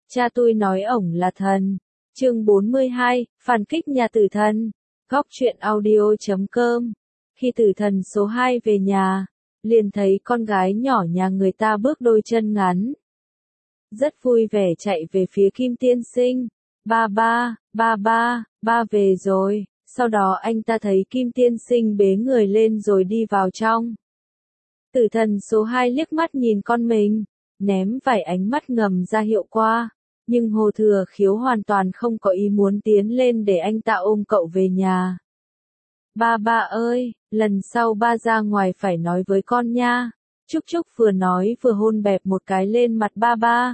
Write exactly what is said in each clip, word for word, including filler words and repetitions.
Cha tôi nói ổng là thần. Chương bốn mươi hai, phản kích nhà tử thần. Góc truyện audio chấm com. Khi tử thần số hai về nhà, liền thấy con gái nhỏ nhà người ta bước đôi chân ngắn. Rất vui vẻ chạy về phía Kim tiên sinh. Ba ba, ba ba, ba về rồi. Sau đó anh ta thấy Kim tiên sinh bế người lên rồi đi vào trong. Tử thần số hai liếc mắt nhìn con mình, ném vài ánh mắt ngầm ra hiệu qua. Nhưng Hồ Thừa Khiếu hoàn toàn không có ý muốn tiến lên để anh ta ôm cậu về nhà. Ba ba ơi, lần sau ba ra ngoài phải nói với con nha. Trúc Trúc vừa nói vừa hôn bẹp một cái lên mặt ba ba.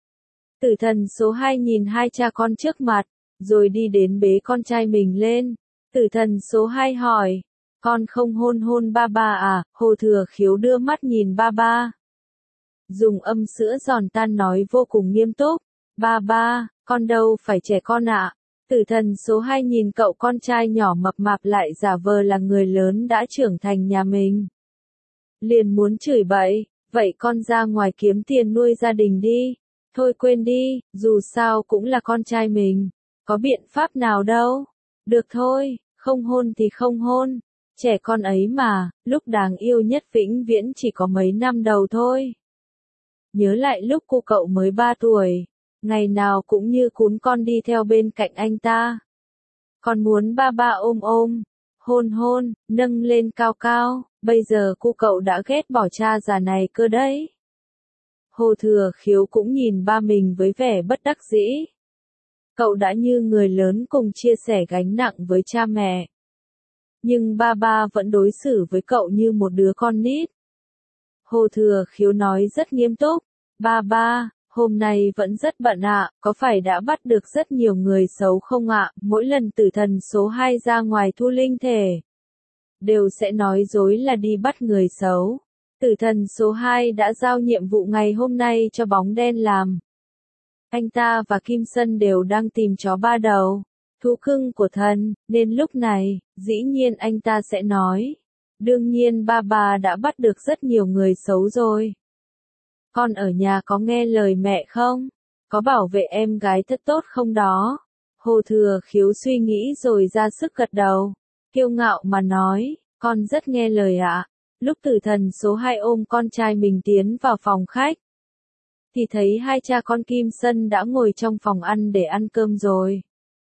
Tử thần số hai nhìn hai cha con trước mặt, rồi đi đến bế con trai mình lên. Tử thần số hai hỏi, con không hôn hôn ba ba à? Hồ Thừa Khiếu đưa mắt nhìn ba ba. Dùng âm sữa giòn tan nói vô cùng nghiêm túc. Ba ba, con đâu phải trẻ con ạ. Tử thần số hai nhìn cậu con trai nhỏ mập mạp lại giả vờ là người lớn đã trưởng thành nhà mình. Liền muốn chửi bậy, vậy con ra ngoài kiếm tiền nuôi gia đình đi. Thôi quên đi, dù sao cũng là con trai mình. Có biện pháp nào đâu. Được thôi, không hôn thì không hôn. Trẻ con ấy mà, lúc đáng yêu nhất vĩnh viễn chỉ có mấy năm đầu thôi. Nhớ lại lúc cô cậu mới ba tuổi. Ngày nào cũng như cún con đi theo bên cạnh anh ta. Còn muốn ba ba ôm ôm, hôn hôn, nâng lên cao cao, bây giờ cô cậu đã ghét bỏ cha già này cơ đấy. Hồ Thừa Khiếu cũng nhìn ba mình với vẻ bất đắc dĩ. Cậu đã như người lớn cùng chia sẻ gánh nặng với cha mẹ. Nhưng ba ba vẫn đối xử với cậu như một đứa con nít. Hồ Thừa Khiếu nói rất nghiêm túc, ba ba. Hôm nay vẫn rất bận ạ, có phải đã bắt được rất nhiều người xấu không ạ? Mỗi lần tử thần số hai ra ngoài thu linh thể, đều sẽ nói dối là đi bắt người xấu. Tử thần số hai đã giao nhiệm vụ ngày hôm nay cho bóng đen làm. Anh ta và Kim Sân đều đang tìm chó ba đầu, thú cưng của thần, nên lúc này, dĩ nhiên anh ta sẽ nói. Đương nhiên ba ba đã bắt được rất nhiều người xấu rồi. Con ở nhà có nghe lời mẹ không? Có bảo vệ em gái thật tốt không đó? Hồ Thừa Khiếu suy nghĩ rồi ra sức gật đầu. Kiêu ngạo mà nói, con rất nghe lời ạ. Lúc tử thần số hai ôm con trai mình tiến vào phòng khách, thì thấy hai cha con Kim Sân đã ngồi trong phòng ăn để ăn cơm rồi.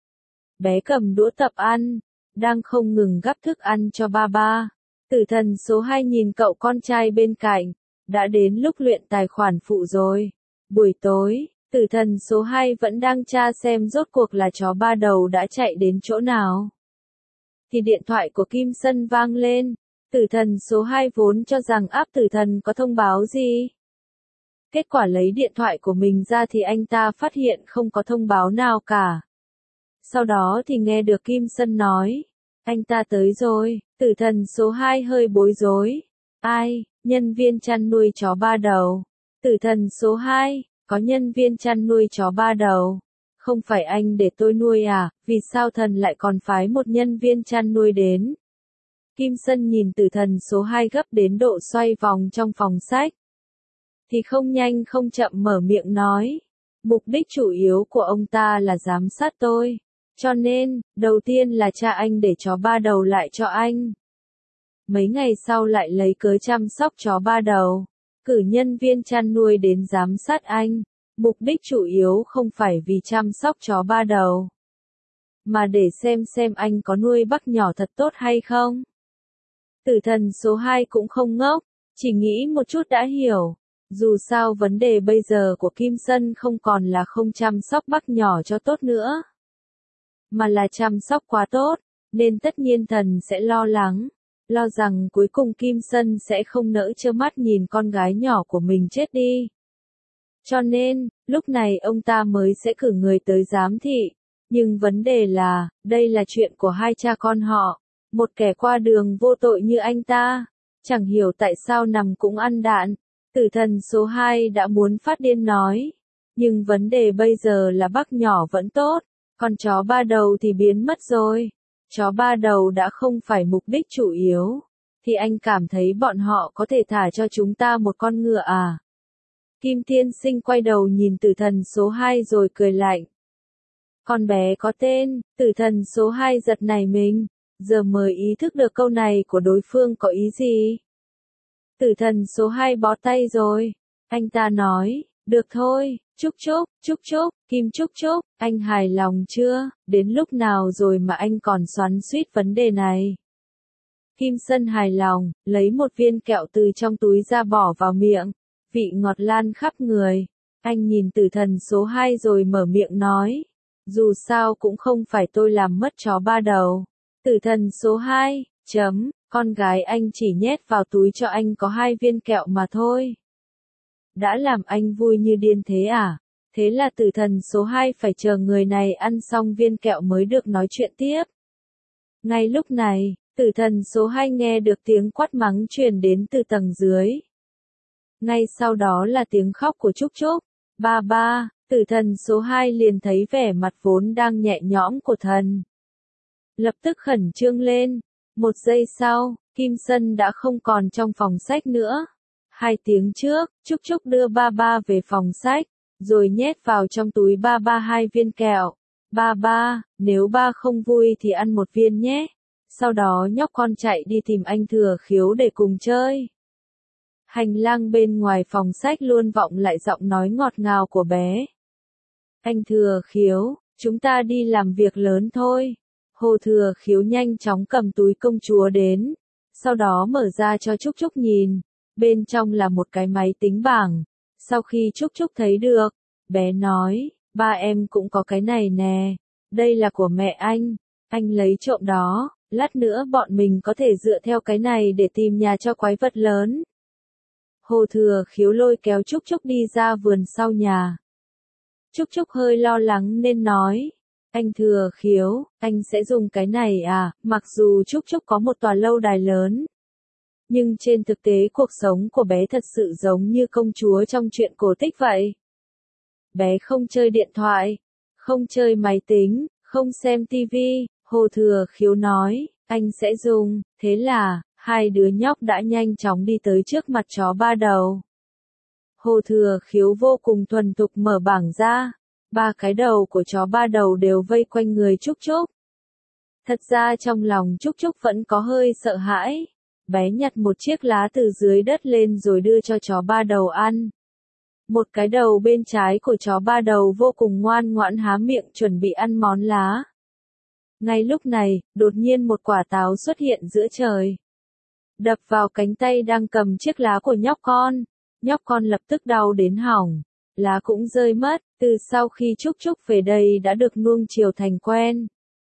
Bé cầm đũa tập ăn, đang không ngừng gắp thức ăn cho ba ba. Tử thần số hai nhìn cậu con trai bên cạnh. Đã đến lúc luyện tài khoản phụ rồi. Buổi tối, tử thần số hai vẫn đang tra xem rốt cuộc là chó ba đầu đã chạy đến chỗ nào. Thì điện thoại của Kim Sân vang lên. Tử thần số hai vốn cho rằng áp tử thần có thông báo gì. Kết quả lấy điện thoại của mình ra thì anh ta phát hiện không có thông báo nào cả. Sau đó thì nghe được Kim Sân nói. Anh ta tới rồi. Tử thần số hai hơi bối rối. Ai? Nhân viên chăn nuôi chó ba đầu. Tử thần số hai, có nhân viên chăn nuôi chó ba đầu. Không phải anh để tôi nuôi à, vì sao thần lại còn phái một nhân viên chăn nuôi đến? Kim Sân nhìn tử thần số hai gấp đến độ xoay vòng trong phòng sách. Thì không nhanh không chậm mở miệng nói. Mục đích chủ yếu của ông ta là giám sát tôi. Cho nên, đầu tiên là cha anh để chó ba đầu lại cho anh. Mấy ngày sau lại lấy cớ chăm sóc chó ba đầu, cử nhân viên chăn nuôi đến giám sát anh. Mục đích chủ yếu không phải vì chăm sóc chó ba đầu, mà để xem xem anh có nuôi bắt nhỏ thật tốt hay không. Tử thần số hai cũng không ngốc, chỉ nghĩ một chút đã hiểu. Dù sao vấn đề bây giờ của Kim Sân không còn là không chăm sóc bắt nhỏ cho tốt nữa, mà là chăm sóc quá tốt, nên tất nhiên thần sẽ lo lắng. Lo rằng cuối cùng Kim Sân sẽ không nỡ trơ mắt nhìn con gái nhỏ của mình chết đi. Cho nên, lúc này ông ta mới sẽ cử người tới giám thị. Nhưng vấn đề là, đây là chuyện của hai cha con họ. Một kẻ qua đường vô tội như anh ta, chẳng hiểu tại sao nằm cũng ăn đạn. Tử thần số hai đã muốn phát điên nói. Nhưng vấn đề bây giờ là bác nhỏ vẫn tốt, còn chó ba đầu thì biến mất rồi. Chó ba đầu đã không phải mục đích chủ yếu, thì anh cảm thấy bọn họ có thể thả cho chúng ta một con ngựa à? Kim tiên sinh quay đầu nhìn tử thần số hai rồi cười lạnh. Con bé có tên, tử thần số hai giật nảy mình, giờ mới ý thức được câu này của đối phương có ý gì. Tử thần số hai bó tay rồi, anh ta nói, được thôi, Trúc Trúc, Trúc Trúc, Kim Trúc Trúc, anh hài lòng chưa, đến lúc nào rồi mà anh còn xoắn xuýt vấn đề này. Kim Sân hài lòng, lấy một viên kẹo từ trong túi ra bỏ vào miệng, vị ngọt lan khắp người. Anh nhìn tử thần số hai rồi mở miệng nói, dù sao cũng không phải tôi làm mất chó ba đầu. Tử thần số hai, chấm, con gái anh chỉ nhét vào túi cho anh có hai viên kẹo mà thôi. Đã làm anh vui như điên thế à? Thế là tử thần số hai phải chờ người này ăn xong viên kẹo mới được nói chuyện tiếp. Ngay lúc này, tử thần số hai nghe được tiếng quát mắng truyền đến từ tầng dưới. Ngay sau đó là tiếng khóc của Trúc Trúc. Ba ba, tử thần số hai liền thấy vẻ mặt vốn đang nhẹ nhõm của thần. Lập tức khẩn trương lên. Một giây sau, Kim Sân đã không còn trong phòng sách nữa. Hai tiếng trước, Trúc Trúc đưa ba ba về phòng sách, rồi nhét vào trong túi ba ba hai viên kẹo. Ba ba, nếu ba không vui thì ăn một viên nhé. Sau đó nhóc con chạy đi tìm anh Thừa Khiếu để cùng chơi. Hành lang bên ngoài phòng sách luôn vọng lại giọng nói ngọt ngào của bé. Anh Thừa Khiếu, chúng ta đi làm việc lớn thôi. Hồ Thừa Khiếu nhanh chóng cầm túi công chúa đến, sau đó mở ra cho Trúc Trúc nhìn. Bên trong là một cái máy tính bảng. Sau khi Trúc Trúc thấy được, bé nói, ba em cũng có cái này nè. Đây là của mẹ anh, anh lấy trộm đó, lát nữa bọn mình có thể dựa theo cái này để tìm nhà cho quái vật lớn. Hồ Thừa Khiếu lôi kéo Trúc Trúc đi ra vườn sau nhà. Trúc Trúc hơi lo lắng nên nói, anh Thừa Khiếu, anh sẽ dùng cái này à? Mặc dù Trúc Trúc có một tòa lâu đài lớn, nhưng trên thực tế cuộc sống của bé thật sự giống như công chúa trong truyện cổ tích vậy. Bé không chơi điện thoại, không chơi máy tính, không xem tivi. Hồ Thừa Khiếu nói, anh sẽ dùng. Thế là, hai đứa nhóc đã nhanh chóng đi tới trước mặt chó ba đầu. Hồ Thừa Khiếu vô cùng thuần thục mở bảng ra. Ba cái đầu của chó ba đầu đều vây quanh người Trúc Trúc. Thật ra trong lòng Trúc Trúc vẫn có hơi sợ hãi. Bé nhặt một chiếc lá từ dưới đất lên rồi đưa cho chó ba đầu ăn. Một cái đầu bên trái của chó ba đầu vô cùng ngoan ngoãn há miệng chuẩn bị ăn món lá. Ngay lúc này, đột nhiên một quả táo xuất hiện giữa trời. Đập vào cánh tay đang cầm chiếc lá của nhóc con. Nhóc con lập tức đau đến hỏng. Lá cũng rơi mất, từ sau khi Trúc Trúc về đây đã được nuông chiều thành quen.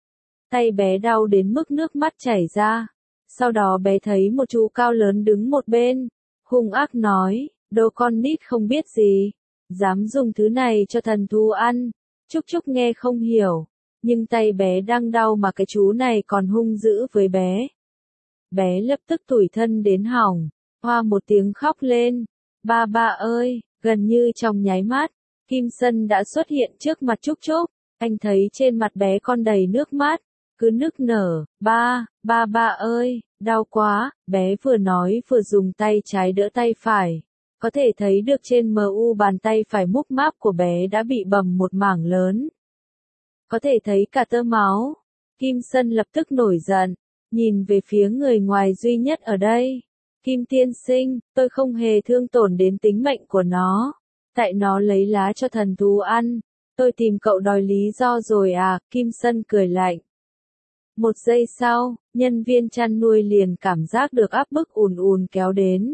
Tay bé đau đến mức nước mắt chảy ra. Sau đó bé thấy một chú cao lớn đứng một bên, hung ác nói, đồ con nít không biết gì, dám dùng thứ này cho thần thú ăn. Trúc Trúc nghe không hiểu, nhưng tay bé đang đau mà cái chú này còn hung dữ với bé. Bé lập tức tủi thân đến hỏng, hoa một tiếng khóc lên, ba ba ơi, gần như trong nháy mắt, Kim Sân đã xuất hiện trước mặt Trúc Trúc, anh thấy trên mặt bé con đầy nước mắt. Cứ nức nở, ba, ba ba ơi, đau quá, bé vừa nói vừa dùng tay trái đỡ tay phải. Có thể thấy được trên mờ u bàn tay phải múp máp của bé đã bị bầm một mảng lớn. Có thể thấy cả tơ máu. Kim Sân lập tức nổi giận, nhìn về phía người ngoài duy nhất ở đây. Kim tiên sinh, tôi không hề thương tổn đến tính mệnh của nó. Tại nó lấy lá cho thần thú ăn. Tôi tìm cậu đòi lý do rồi à, Kim Sân cười lạnh. Một giây sau, nhân viên chăn nuôi liền cảm giác được áp bức ùn ùn kéo đến.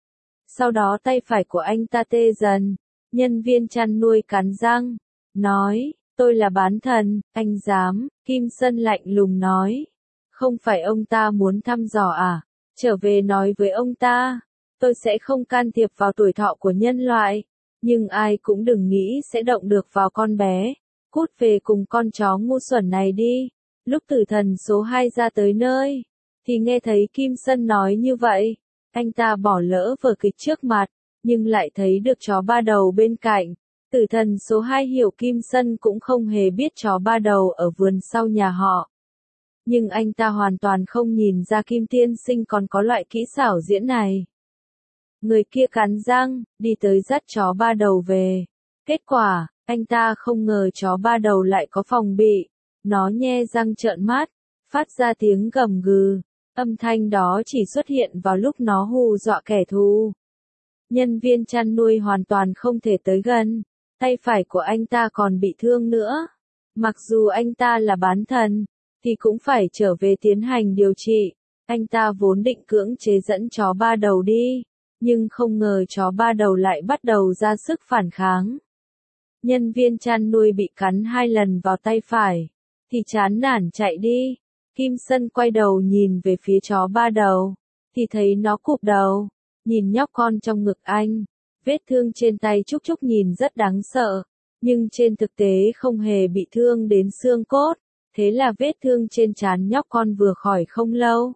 Sau đó tay phải của anh ta tê dần. Nhân viên chăn nuôi cắn răng, nói, tôi là bán thần, anh dám. Kim Sân lạnh lùng nói, không phải ông ta muốn thăm dò à, trở về nói với ông ta, tôi sẽ không can thiệp vào tuổi thọ của nhân loại, nhưng ai cũng đừng nghĩ sẽ động được vào con bé. Cút về cùng con chó ngu xuẩn này đi. Lúc tử thần số hai ra tới nơi, thì nghe thấy Kim Sân nói như vậy. Anh ta bỏ lỡ vở kịch trước mặt, nhưng lại thấy được chó ba đầu bên cạnh. Tử thần số hai hiểu Kim Sân cũng không hề biết chó ba đầu ở vườn sau nhà họ. Nhưng anh ta hoàn toàn không nhìn ra Kim tiên sinh còn có loại kỹ xảo diễn này. Người kia cắn răng, đi tới dắt chó ba đầu về. Kết quả, anh ta không ngờ chó ba đầu lại có phòng bị. Nó nhe răng trợn mắt, phát ra tiếng gầm gừ. Âm thanh đó chỉ xuất hiện vào lúc nó hù dọa kẻ thù. Nhân viên chăn nuôi hoàn toàn không thể tới gần. Tay phải của anh ta còn bị thương nữa. Mặc dù anh ta là bán thần, thì cũng phải trở về tiến hành điều trị. Anh ta vốn định cưỡng chế dẫn chó ba đầu đi, nhưng không ngờ chó ba đầu lại bắt đầu ra sức phản kháng. Nhân viên chăn nuôi bị cắn hai lần vào tay phải, thì chán nản chạy đi. Kim Sân quay đầu nhìn về phía chó ba đầu, thì thấy nó cụp đầu, nhìn nhóc con trong ngực anh. Vết thương trên tay Trúc Trúc nhìn rất đáng sợ, nhưng trên thực tế không hề bị thương đến xương cốt. Thế là vết thương trên trán nhóc con vừa khỏi không lâu,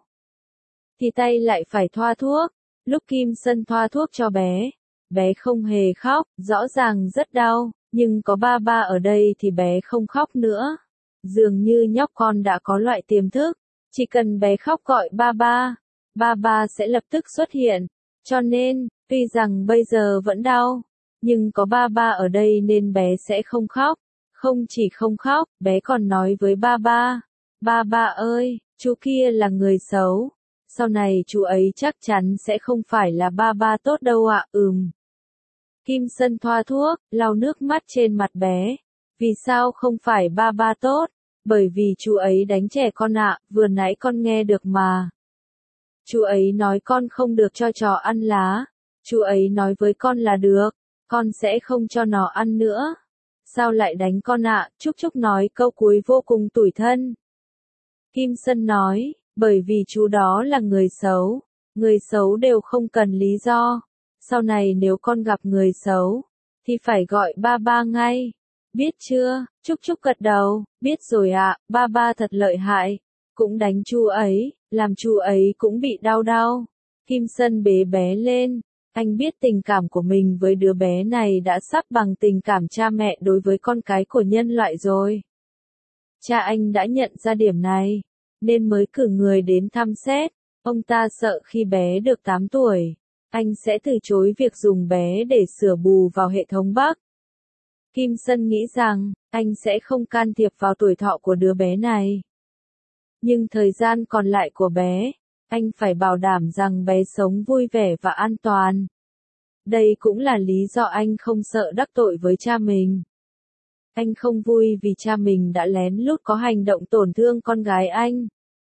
thì tay lại phải thoa thuốc. Lúc Kim Sân thoa thuốc cho bé, bé không hề khóc, rõ ràng rất đau, nhưng có ba ba ở đây thì bé không khóc nữa. Dường như nhóc con đã có loại tiềm thức, chỉ cần bé khóc gọi ba ba, ba ba sẽ lập tức xuất hiện. Cho nên, tuy rằng bây giờ vẫn đau, nhưng có ba ba ở đây nên bé sẽ không khóc. Không chỉ không khóc, bé còn nói với ba ba, ba ba ơi, chú kia là người xấu. Sau này chú ấy chắc chắn sẽ không phải là ba ba tốt đâu ạ. Ừm. Kim Sân thoa thuốc, lau nước mắt trên mặt bé. Vì sao không phải ba ba tốt? Bởi vì chú ấy đánh trẻ con ạ, vừa nãy con nghe được mà. Chú ấy nói con không được cho chó ăn lá. Chú ấy nói với con là được, con sẽ không cho nó ăn nữa. Sao lại đánh con ạ? Trúc Trúc nói câu cuối vô cùng tủi thân. Kim Sân nói, bởi vì chú đó là người xấu. Người xấu đều không cần lý do. Sau này nếu con gặp người xấu, thì phải gọi ba ba ngay. Biết chưa? Trúc Trúc gật đầu, biết rồi ạ, ba ba thật lợi hại. Cũng đánh chú ấy, làm chú ấy cũng bị đau đau. Kim Sân bế bé lên. Anh biết tình cảm của mình với đứa bé này đã sắp bằng tình cảm cha mẹ đối với con cái của nhân loại rồi. Cha anh đã nhận ra điểm này, nên mới cử người đến thăm xét. Ông ta sợ khi bé được tám tuổi, anh sẽ từ chối việc dùng bé để sửa bù vào hệ thống Bắc. Kim Sân nghĩ rằng, anh sẽ không can thiệp vào tuổi thọ của đứa bé này. Nhưng thời gian còn lại của bé, anh phải bảo đảm rằng bé sống vui vẻ và an toàn. Đây cũng là lý do anh không sợ đắc tội với cha mình. Anh không vui vì cha mình đã lén lút có hành động tổn thương con gái anh.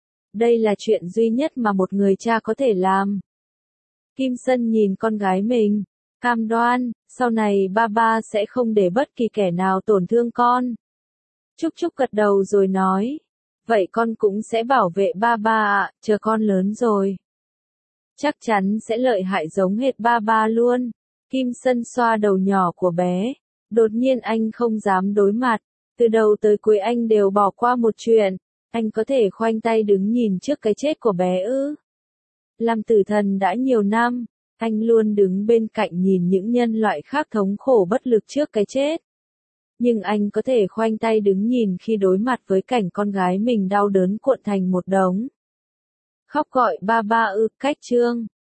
Đây là chuyện duy nhất mà một người cha có thể làm. Kim Sân nhìn con gái mình, cam đoan, sau này ba ba sẽ không để bất kỳ kẻ nào tổn thương con. Trúc Trúc gật đầu rồi nói, vậy con cũng sẽ bảo vệ ba ba ạ, chờ con lớn rồi. Chắc chắn sẽ lợi hại giống hệt ba ba luôn. Kim Sân xoa đầu nhỏ của bé. Đột nhiên anh không dám đối mặt. Từ đầu tới cuối anh đều bỏ qua một chuyện. Anh có thể khoanh tay đứng nhìn trước cái chết của bé ư? Làm tử thần đã nhiều năm, anh luôn đứng bên cạnh nhìn những nhân loại khác thống khổ bất lực trước cái chết. Nhưng anh có thể khoanh tay đứng nhìn khi đối mặt với cảnh con gái mình đau đớn cuộn thành một đống. Khóc gọi ba ba ư, cách chương.